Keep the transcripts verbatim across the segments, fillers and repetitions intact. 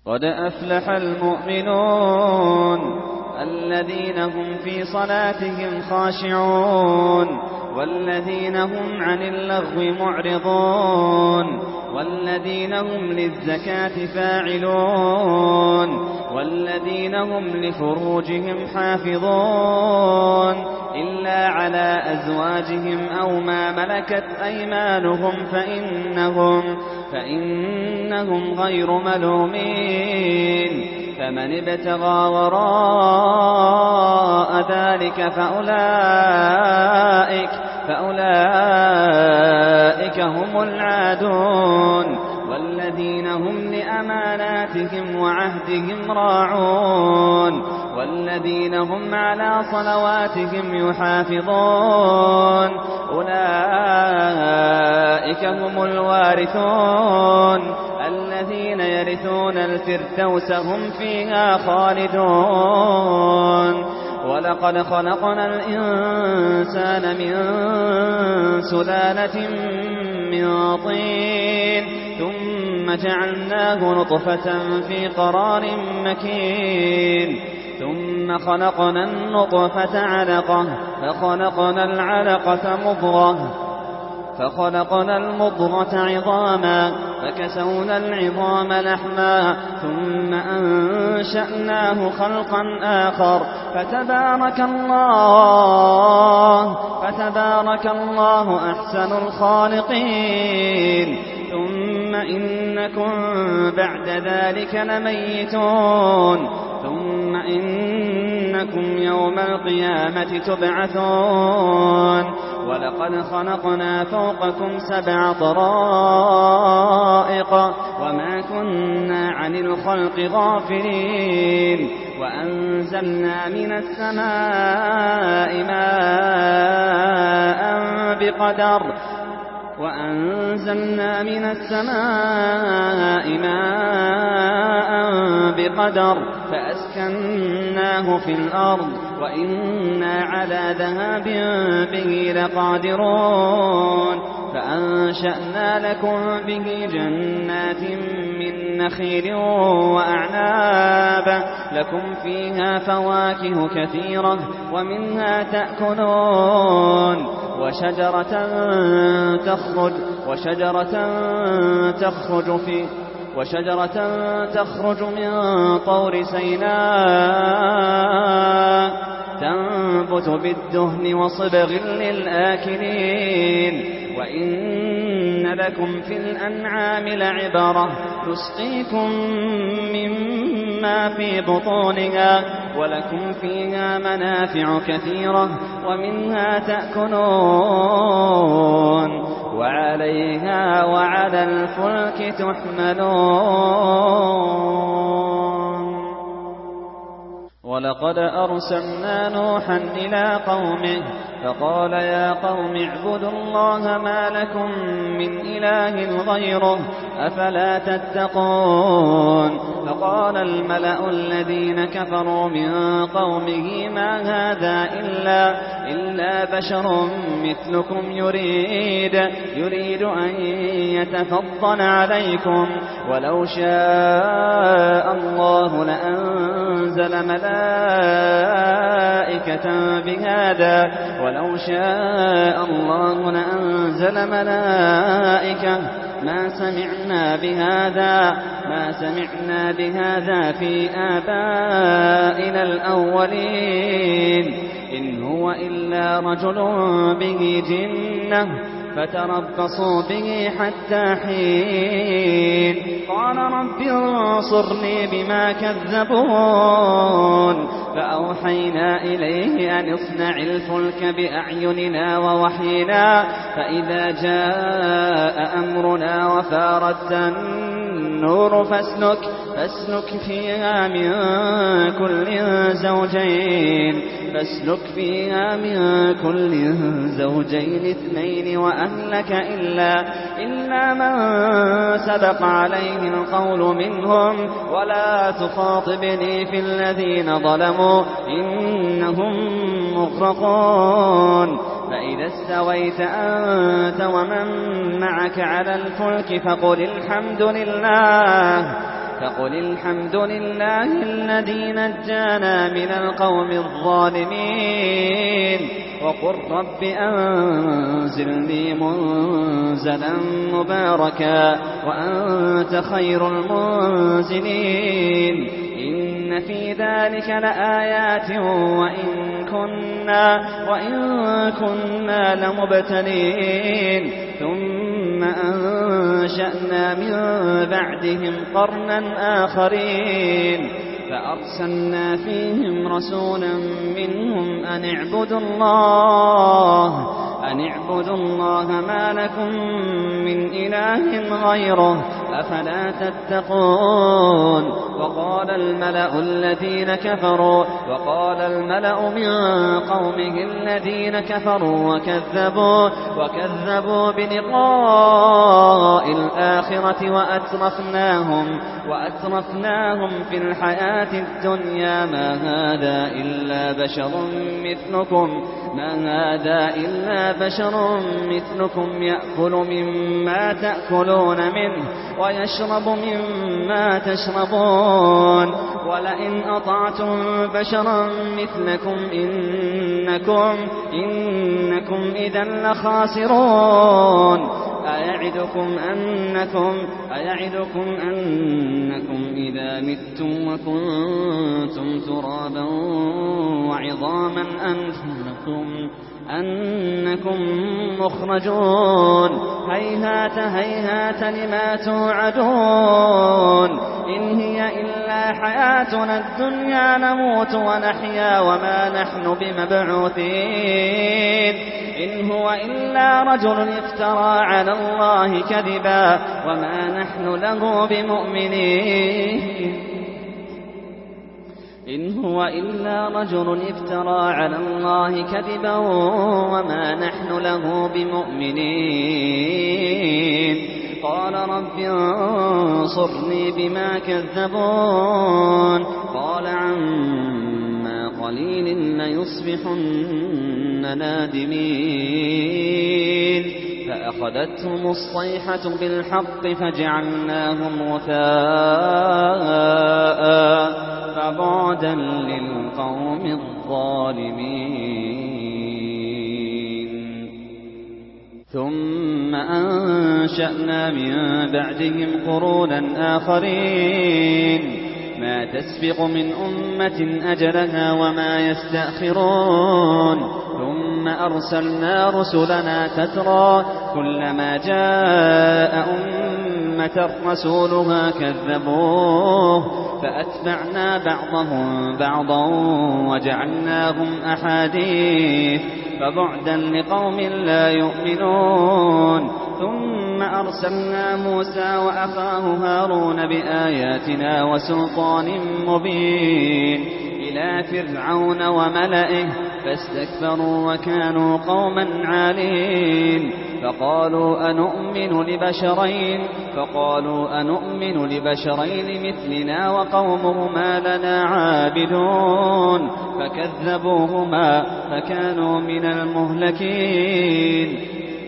قد أفلح المؤمنون الذين هم في صلاتهم خاشعون والذين هم عن اللغو معرضون والذين هم للزكاة فاعلون والذين هم لفروجهم حافظون إلا على أزواجهم أو ما ملكت أيمانهم فإنهم, فإنهم غير ملومين فمن ابتغى وراء ذلك فأولئك, فأولئك هم العادون والذين هم لأماناتهم وعهدهم راعون والذين هم على صلواتهم يحافظون أولئك هم الوارثون الذين يرثون الفردوس هم فيها خالدون ولقد خلقنا الإنسان من سلالة من طين ثم جعلناه نطفة في قرار مكين ثم خلقنا النطفة علقة فخلقنا العلقة مضغة فخلقنا المضغة عظاما فكسونا العظام لحما ثم أنشأناه خلقا آخر فتبارك الله فتبارك الله أحسن الخالقين ثم إنكم بعد ذلك لميتون ثم إنكم يوم القيامة تبعثون ولقد خلقنا فوقكم سبع طرائق وما كنا عن الخلق غافلين وأنزلنا من السماء ماء بقدر وأنزلنا من السماء ماء بقدر فأسكناه في الأرض وإنا على ذهاب به لقادرون فأنشأنا لكم به جنات من نخيل وأعناب لكم فيها فواكه كثيرة ومنها تأكلون وشجرة تخرج وشجرة تخرج في وشجرة تخرج من طور سيناء تنبت بالدهن وصبغ للآكلين وإن لكم في الأنعام لعبرة نسقيكم مما في بطونها ولكم فيها منافع كثيرة ومنها تأكلون وعليها وعلى الفلك تحملون ولقد أرسلنا نوحا إلى قومه فقال يا قوم اعبدوا الله ما لكم من إله غيره أفلا تتقون فقال الملأ الذين كفروا من قومه ما هذا إلا, إلا بشر مثلكم يريد, يريد أن يتفضل عليكم ولو شاء الله لأنزل ملائكة بهذا ولو شاء الله لأنزل ملائكة ما سمعنا بهذا ما سمعنا بهذا في آبائنا الأولين إن هو إلا رجل به جنة فتربصوا به حتى حين قال رب انصرني بما كذبون فأوحينا إليه أن اصنع الفلك بأعيننا ووحينا فإذا جاء أمرنا وفارت النور فاسلك, فاسلك فيها من كل زوجين فاسلك فيها من كل زوجين اثنين وأهلك إلا, إلا من سبق عليه القول منهم ولا تخاطبني في الذين ظلموا إنهم مغرقون فإذا استويت أنت ومن معك على الفلك فقل الحمد لله فقل الحمد لله الذي نجانا من القوم الظالمين وقل رب أنزلني منزلا مباركا وأنت خير المنزلين إن في ذلك لآيات وإن كنا, وإن كنا لمبتلين ثم أنشأنا من بعدهم قرنا آخرين فأرسلنا فيهم رسولا منهم أن اعبدوا الله أن اعبدوا الله ما لكم من إله غيره أفلا تتقون وقال الملأ الذين كفروا وقال الملأ من قومه الذين كفروا وكذبوا وكذبوا بلقاء الآخرة وأترفناهم وأترفناهم في الحياة الدنيا ما هذا إلا بشر مثلكم ما هذا إلا بشر مثلكم يأكل مما تأكلون منه ويشرب مما تشربون ولئن أطعتم بشرا مثلكم إنكم, إنكم إذا لخاسرون أيعدكم أنكم, أيعدكم أنكم إذا متم وكنتم ترابا وعظاما أنكم, أنكم مخرجون هيهات هيهات لما توعدون إن هي إلا حياتنا الدنيا نموت ونحيا وما نحن بمبعوثين إن هو إلا رجل افترى على الله كذبا وما نحن له بمؤمنين إن هو إلا رجل افترى على الله كذبا وما نحن له بمؤمنين قال رب انصرني بما كذبون قال عما قليل ليصبحن نادمين فأخذتهم الصيحة بالحق فجعلناهم غثاء فبعدا للقوم الظالمين ثم أنشأنا من بعدهم قرونا آخرين ما تسبق من أمة أجلها وما يستأخرون ثم أرسلنا رسلنا تترى كلما جاء أمة رسولها كذبوه فأتبعنا بعضهم بعضا وجعلناهم أحاديث فبعدا لقوم لا يؤمنون ثم أرسلنا موسى وأخاه هارون بآياتنا وسلطان مبين إلى فرعون وملئه فاستكبروا وكانوا قوما عالين فقالوا أنؤمن لبشرين فقالوا أنؤمن لبشرين مثلنا وقومهما لنا عابدون فكذبوهما فكانوا من المهلكين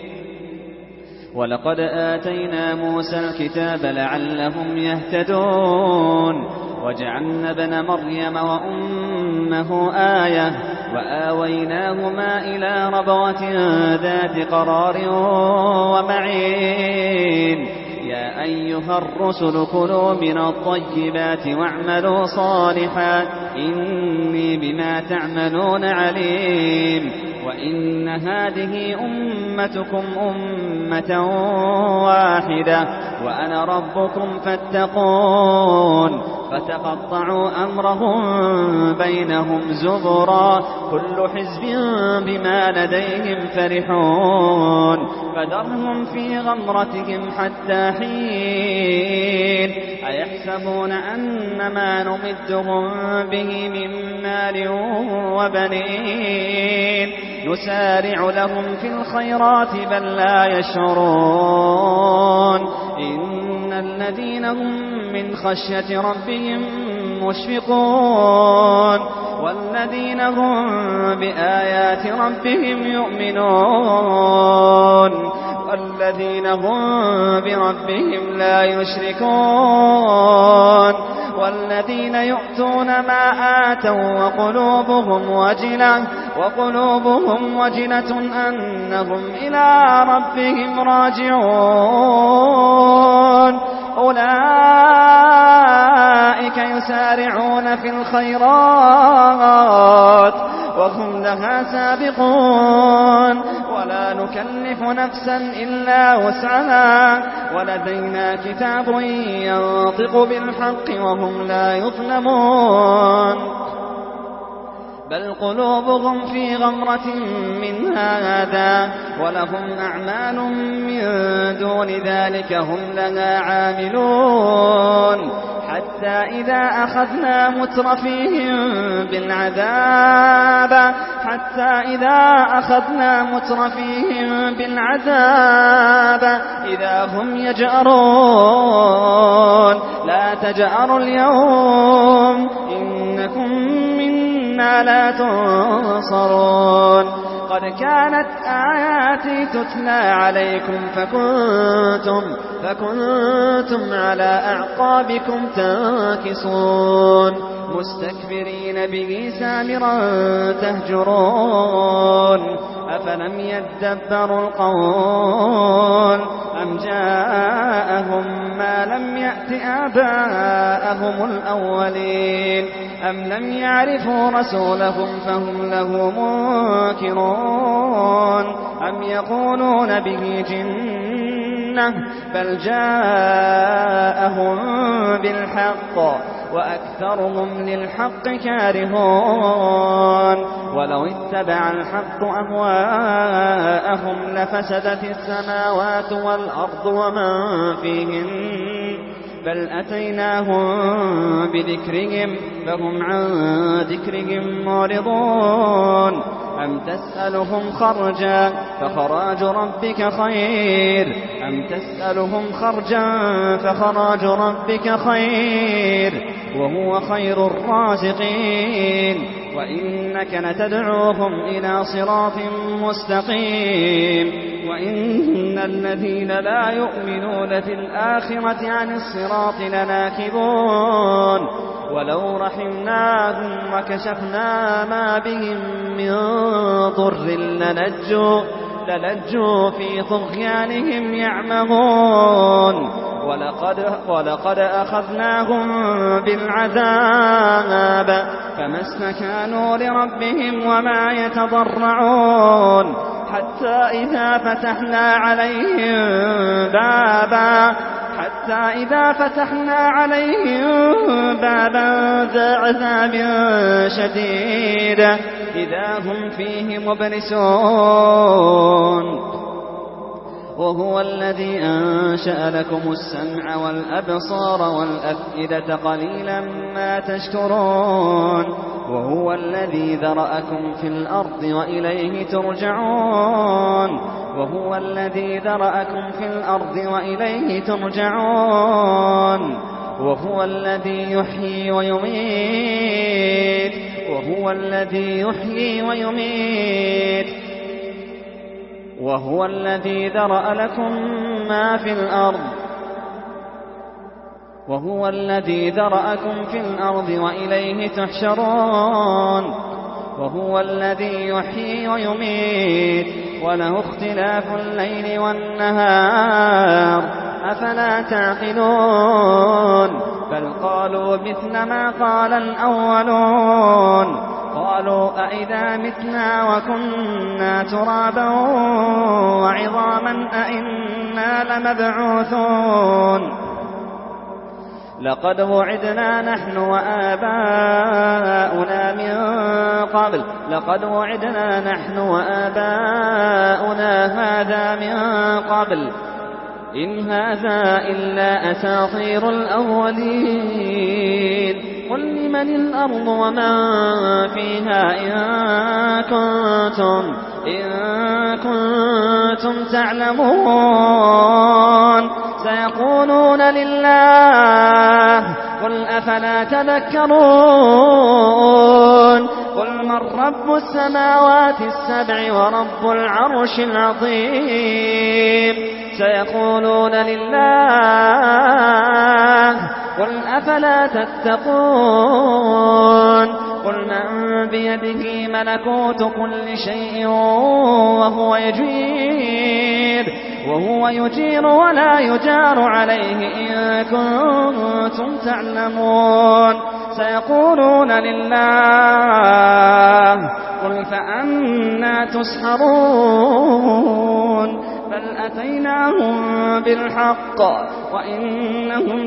ولقد آتينا موسى الكتاب لعلهم يهتدون وجعلنا ابن مريم وأمه آية وآويناهما إلى ربوة ذات قرار ومعين يا أيها الرسل كلوا من الطيبات واعملوا صالحا إني بما تعملون عليم وإن هذه أمتكم أمة واحدة وأنا ربكم فاتقون فتقطعوا أمرهم بينهم زبرا كل حزب بما لديهم فرحون فذرهم في غمرتهم حتى حين أيحسبون أن ما نمدهم به من مال وبنين نسارع لهم في الخيرات بل لا يشعرون إن الذين هم من خشية ربهم مشفقون والذين هم بآيات ربهم يؤمنون الذين هم بربهم لا يشركون والذين يؤتون ما آتوا وقلوبهم وجلة وقلوبهم وجلة أنهم إلى ربهم راجعون أولئك يسارعون في الخيرات وهم لها سابقون ولا نكلف نفسا إلا وسعها ولدينا كتاب ينطق بالحق وهم لا يظلمون بل قلوبهم في غمرة من هذا ولهم أعمال من دون ذلك هم لها عاملون حتى إذا أخذنا مترفيهم بالعذاب حتى إذا أخذنا مترفيهم بالعذاب إذا هم يجأرون لا تجأروا اليوم إنكم منا لا تنصرون قد كانت آياتي تتلى عليكم فكنتم, فكنتم على أعقابكم تنكصون مستكبرين به سامرا تهجرون أفلم يدبروا القول أم جاءهم ما لم يأت آباءهم الأولين أم لم يعرفوا رسولهم فهم له منكرون أم يقولون به جنة بل جاءهم بالحق وأكثرهم للحق كارهون ولو اتبع الحق أهواءهم لفسدت السماوات والأرض ومن فيهن بل أتيناهم بذكرهم فهم عن ذكرهم معرضون أم تسألهم خرجا فخراج ربك خير أم تسألهم خرجا فخراج ربك خير وهو خير الرازقين وإنك لتدعوهم إلى صراط مستقيم وإن الذين لا يؤمنون في الآخرة عن الصراط لناكبون ولو رحمناهم وكشفنا ما بهم من ضر لنجوا, لنجوا في طغيانهم يعمهون ولقد, ولقد أخذناهم بالعذاب فما استكانوا لربهم وما يتضرعون حتى إذا فتحنا عليهم بابا حتى إذا فتحنا عليهم بابا ذا عذاب شديد إذا هم فيه مبلسون وهو الذي أنشأ لكم السمع والأبصار والأفئدة قليلا ما تشكرون وهو الذي ذرأكم في الأرض وإليه ترجعون وهو الذي ذرأكم في الأرض وإليه ترجعون وهو الذي يحيي ويميت وهو الذي يحيي ويميت وهو الذي ذرأ لكم ما في الأرض وهو الذي ذرأكم في الأرض وإليه تحشرون وهو الذي يحيي ويميت وله اختلاف الليل والنهار أفلا تعقلون بل قالوا مثل ما قال الأولون قالوا أئذا متنا وكنا ترابا وعظاما أئنا لمبعوثون لقد وعدنا نحن وآباؤنا من قبل لقد وعدنا نحن وآباؤنا هذا من قبل إن هذا إلا أساطير الأولين قل لمن الأرض ومن فيها إن كنتم, إن كنتم تعلمون سيقولون لله قل أفلا تذكرون قل من رب السماوات السبع ورب العرش العظيم سيقولون لله قل أفلا تتقون قل من بيده ملكوت كل شيء وهو يجير وهو يجير ولا يجار عليه إن كنتم تعلمون سيقولون لله قل فأنى تسحرون بل أتيناهم بالحق وإنهم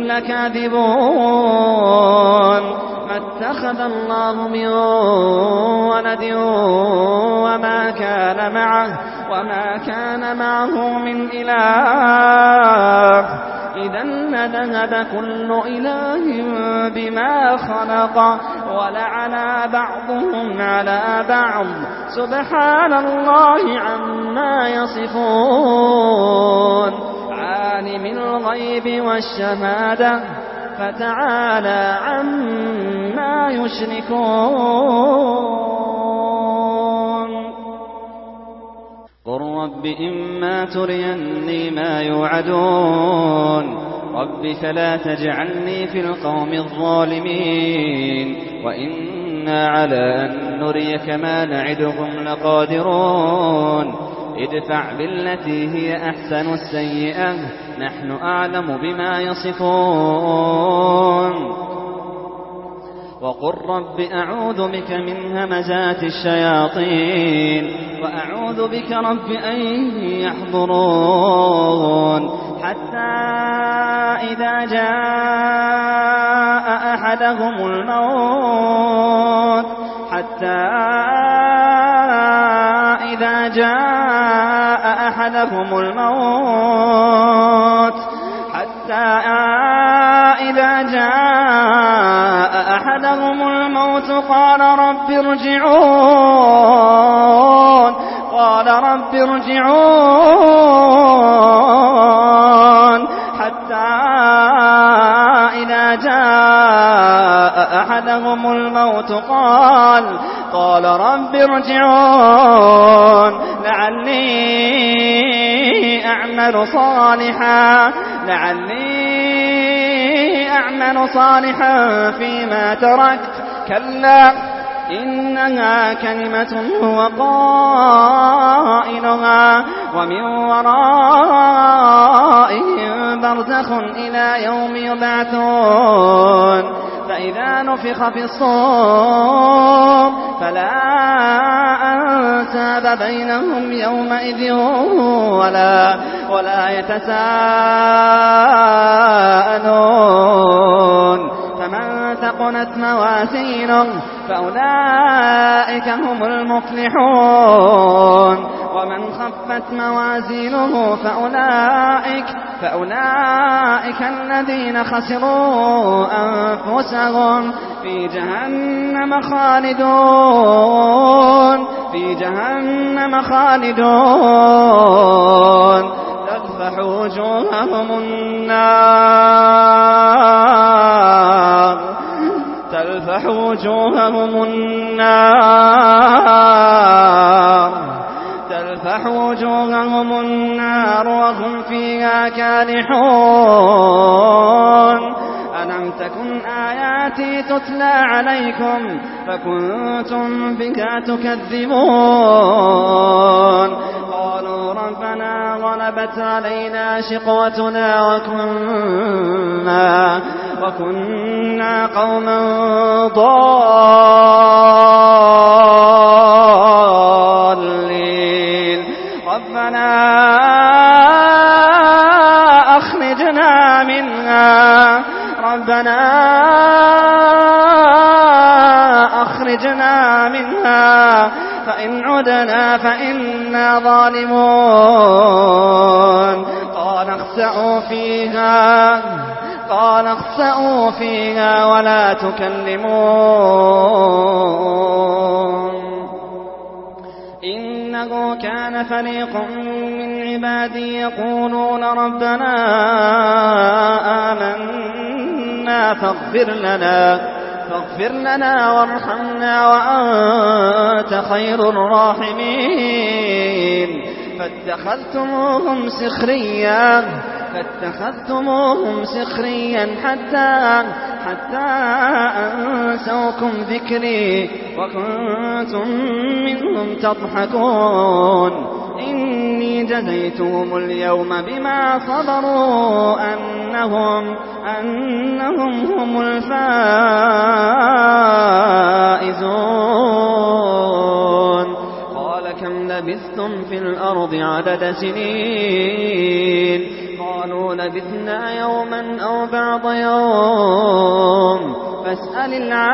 لكاذبون ما اتخذ الله من ولد وما كان معه وما كان معه من إله إذا لذهب كل إله بما خلق ولعلى بعضهم على بعض سبحان الله عما يصفون عالم الغيب والشهادة فتعالى عما يشركون قل رب إما تريني ما يوعدون رب فلا تجعلني في القوم الظالمين وإنا على أن نريك ما نعدهم لقادرون ادفع بالتي هي أحسن السيئة نحن أعلم بما يصفون وقل رب أعوذ بك من همزات الشياطين وأعوذ بك رب أن يحضرون حتى إذا جاء أحدهم الموت حتى إذا جاء أحدهم الموت حتى إذا جاء أحدهم الموت قال رب ارجعون قال رب ارجعون حتى إذا جاء أحدهم الموت قال قال رب ارجعون لعلي أعمل صالحا لعلي أعمل صالحا فيما تركت كلا إنها كلمة هو قائلها ومن ورائهم برزخ إلى يوم يبعثون فإذا نفخ في الصور فلا أنساب بينهم يومئذ ولا, ولا يتساءلون فمن ثقلت موازينه فأولئك هم المفلحون ومن خفت موازينه فأولئك, فأولئك الذين خسروا أنفسهم في جهنم خالدون في جهنم خالدون تلفح وجوههم النار تلفح وجوههم النار تلفح وجوههم النار وهم فيها كالحون ألم تكن آياتي تتلى عليكم فكنتم بها تكذبون قالوا ربنا غلبت علينا شقوتنا وكنا, وكنا قوما ضالين ربنا أخرجنا منها ربنا أخرجنا منها فإن عدنا فإنا ظالمون قال اخسئوا فيها قال اخسئوا فيها ولا تكلمون إنه كان فريق من عبادي يقولون ربنا آمنا فاغفر لنا فاغفر لنا وارحمنا وأنت خير الراحمين فاتخذتموهم سخريا فاتخذتموهم سخريا حتى حتى أنسوكم ذكري وكنتم منهم تضحكون إني جزيتهم اليوم بما صبروا أنهم أنهم هم الفائزون قال كم لبثتم في الأرض عدد سنين قالوا لبثنا يوما أو بعض يوم فاسأل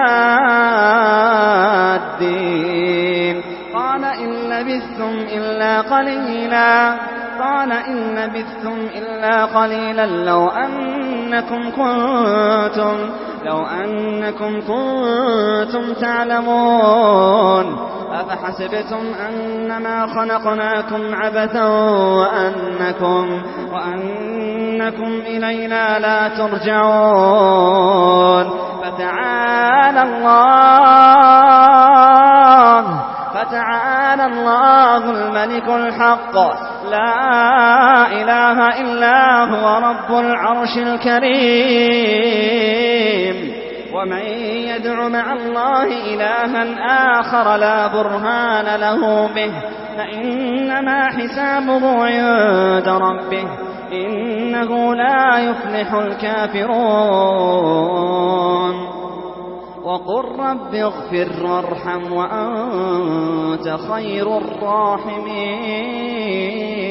العادين قال إن لبثتم إلا قليلا قال إن لبثتم إلا قليلا لو أنكم كنتم لو أنكم كنتم تعلمون أفحسبتم أنما خلقناكم عبثا وأنكم, وأنكم إلينا لا ترجعون فتعالى الله فتعالى الله الملك الحق لا إله إلا هو رب العرش الكريم ومن يدع مع الله إلها آخر لا برهان له به فإنما حسابه عند ربه إنه لا يفلح الكافرون وقل رب اغفر وارحم وأنت خير الراحمين